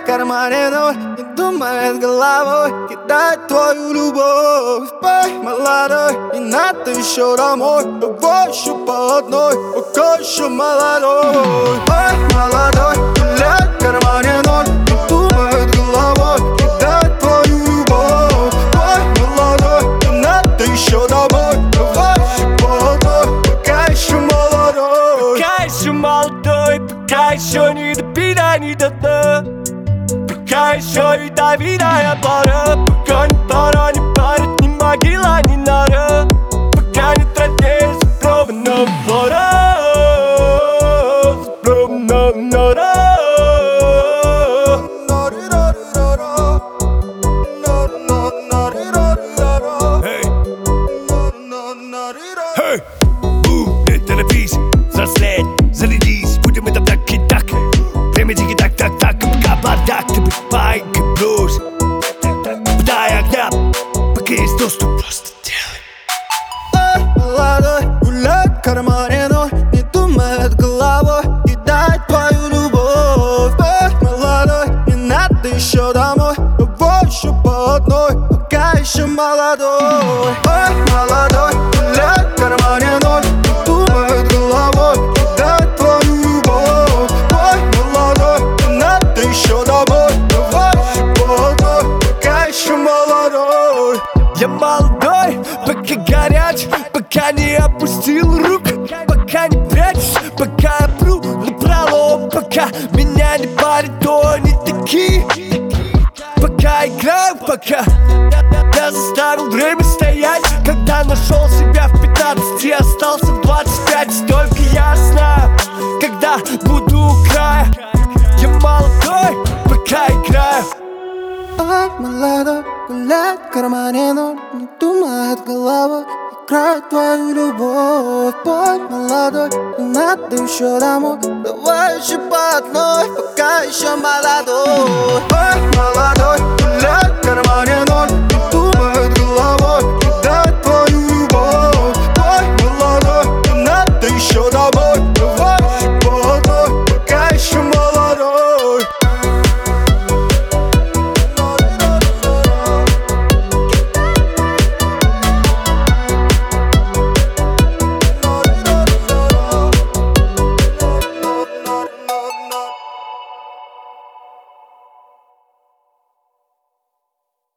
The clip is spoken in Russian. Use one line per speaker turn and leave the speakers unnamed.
в кармане ноль, не думает головой, кидает твою любовь. Пой, молодой, не надо еще домой, давай еще по одной, пока еще молодой. Пой, молодой, гуляй в кармане ноль, не думает головой, кидает твою любовь. Пой, молодой, не надо еще домой, давай еще по одной, пока еще молодой.
Пока еще молодой, пока еще не до пина, не до дна. Пока еще ядовитая пора, пока ни пора, ни парит, ни могила, ни нора. Пока не тратишь запробованного пора, запробованного нора. Эй, не торопись, взрослеть, зарядись, будем это так и так. Время тики так, пока бардак, ты быть паинькой брось. Дай огня, пока есть доступ, просто делай.
Молодой, гуляй в кармане ноль, не думает головой, кидает твою любовь. Молодой, не надо еще домой, давай еще по одной, пока еще молодой. Молодой, гуляй в кармане ноль, не думает головой, кидает твою любовь. Молодой, не надо еще домой, давай еще по одной, пока еще молодой.
Я молодой, пока горяч, пока не опустил рук, пока не прячусь, пока я пру напролом, пока меня не парит, то они такие. Пока играю, пока я заставил время стоять, когда нашел себя в 15 и остался в 25. Только я знаю, когда буду у края. Я молодой, пока играю.
Ой, молодой, гуляй в кармане ноль, не думает головой, играет твою любовь. Пой, молодой, не надо еще домой, давай еще по одной, пока еще молодой. Ой, молодой, гуляй в кармане ноль,